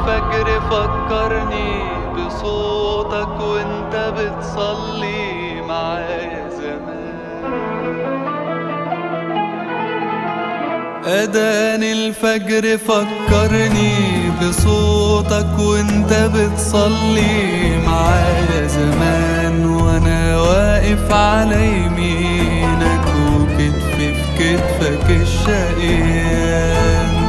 الفجر فكرني بصوتك وانت بتصلي معايا زمان. أذان الفجر فكرني بصوتك وانت بتصلي معايا زمان، وانا واقف على يمينك وكتفي في كتفك الشقيان.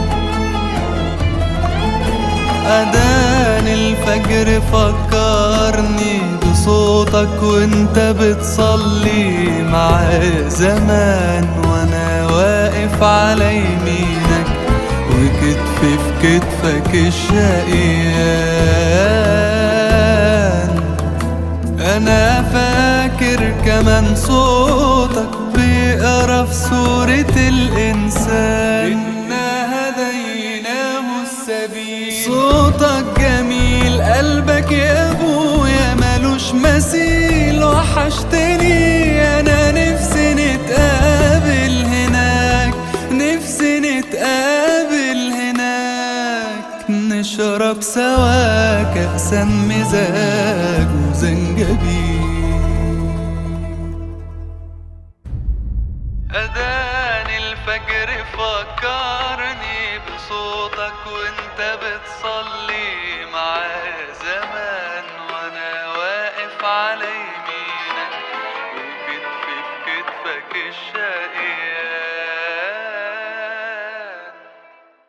أذان الفجر فكرني بصوتك وانت بتصلي معايا زمان، وانا واقف على يمينك وكتفي في كتفك الشقيان. انا فاكر كمان صوتك بيقرا في سورة الإنسان، إنا هديناه السبيل. صوتك جميل، قلبك يا ابويا ملوش مثيل. وحشتني انا، نفسي نتقابل هناك، نفسي نتقابل هناك، نشرب سوا كأسا مزاج وزنجبيل. أذان الفجر فكرني بصوتك وانت بتصلي